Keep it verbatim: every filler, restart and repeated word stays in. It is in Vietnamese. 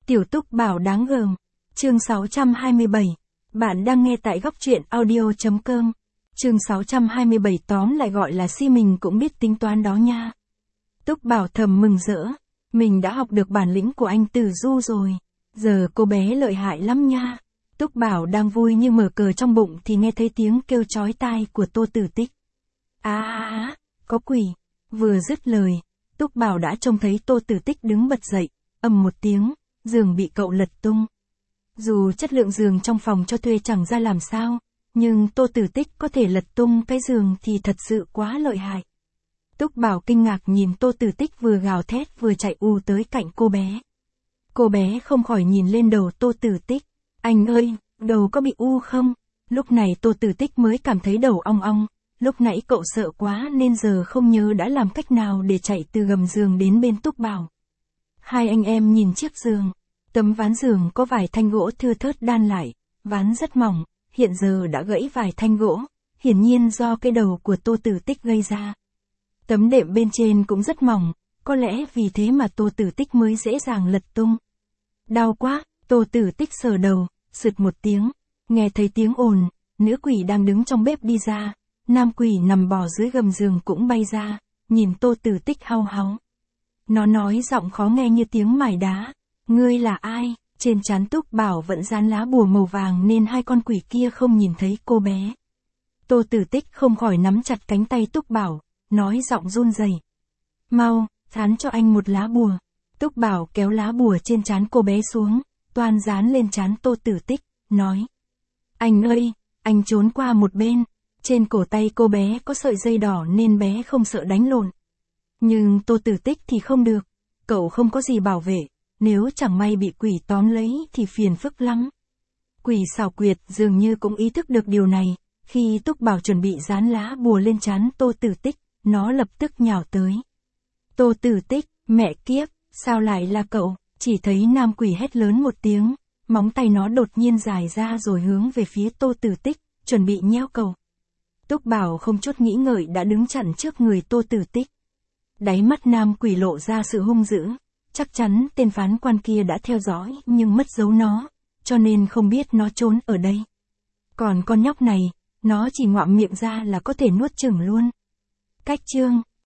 Tiểu Túc Bảo đáng gờm. Chương sáu trăm hai mươi bảy. Bạn đang nghe tại góc truyện audio.com. Chương sáu trăm hai mươi bảy tóm lại gọi là si mình cũng biết tính toán đó nha. Túc Bảo thầm mừng rỡ. Mình đã học được bản lĩnh của anh Tử Du rồi. Giờ cô bé lợi hại lắm nha. Túc Bảo đang vui như mở cờ trong bụng thì nghe thấy tiếng kêu chói tai của Tô Tử Tích. À à à, có quỷ. Vừa dứt lời, Túc Bảo đã trông thấy Tô Tử Tích đứng bật dậy, ầm một tiếng, giường bị cậu lật tung. Dù chất lượng giường trong phòng cho thuê chẳng ra làm sao, nhưng Tô Tử Tích có thể lật tung cái giường thì thật sự quá lợi hại. Túc Bảo kinh ngạc nhìn Tô Tử Tích vừa gào thét vừa chạy u tới cạnh cô bé. Cô bé không khỏi nhìn lên đầu Tô Tử Tích. Anh ơi, đầu có bị u không? Lúc này Tô Tử Tích mới cảm thấy đầu ong ong. Lúc nãy cậu sợ quá nên giờ không nhớ đã làm cách nào để chạy từ gầm giường đến bên Túc Bảo. Hai anh em nhìn chiếc giường. Tấm ván giường có vài thanh gỗ thưa thớt đan lại, ván rất mỏng, hiện giờ đã gãy vài thanh gỗ, hiển nhiên do cái đầu của Tô Tử Tích gây ra. Tấm đệm bên trên cũng rất mỏng, có lẽ vì thế mà Tô Tử Tích mới dễ dàng lật tung. Đau quá, Tô Tử Tích sờ đầu, sượt một tiếng, nghe thấy tiếng ồn, nữ quỷ đang đứng trong bếp đi ra, nam quỷ nằm bò dưới gầm giường cũng bay ra, nhìn Tô Tử Tích hau háu. Nó nói giọng khó nghe như tiếng mài đá. Ngươi là ai? Trên trán Túc Bảo vẫn dán lá bùa màu vàng nên hai con quỷ kia không nhìn thấy cô bé. Tô Tử Tích không khỏi nắm chặt cánh tay Túc Bảo, nói giọng run rẩy. Mau, dán cho anh một lá bùa. Túc Bảo kéo lá bùa trên trán cô bé xuống, toan dán lên trán Tô Tử Tích, nói. Anh ơi, anh trốn qua một bên. Trên cổ tay cô bé có sợi dây đỏ nên bé không sợ đánh lộn. Nhưng Tô Tử Tích thì không được, cậu không có gì bảo vệ. Nếu chẳng may bị quỷ tóm lấy thì phiền phức lắm. Quỷ xảo quyệt dường như cũng ý thức được điều này, khi Túc Bảo chuẩn bị dán lá bùa lên trán Tô Tử Tích, nó lập tức nhào tới. Tô Tử Tích, mẹ kiếp, sao lại là cậu? Chỉ thấy nam quỷ hét lớn một tiếng, móng tay nó đột nhiên dài ra rồi hướng về phía Tô Tử Tích, chuẩn bị nheo cậu. Túc Bảo không chút nghĩ ngợi đã đứng chặn trước người Tô Tử Tích. Đáy mắt nam quỷ lộ ra sự hung dữ. Chắc chắn tên phán quan kia đã theo dõi nhưng mất dấu nó, cho nên không biết nó trốn ở đây. Còn con nhóc này, nó chỉ ngoạm miệng ra là có thể nuốt chửng luôn. Cách chương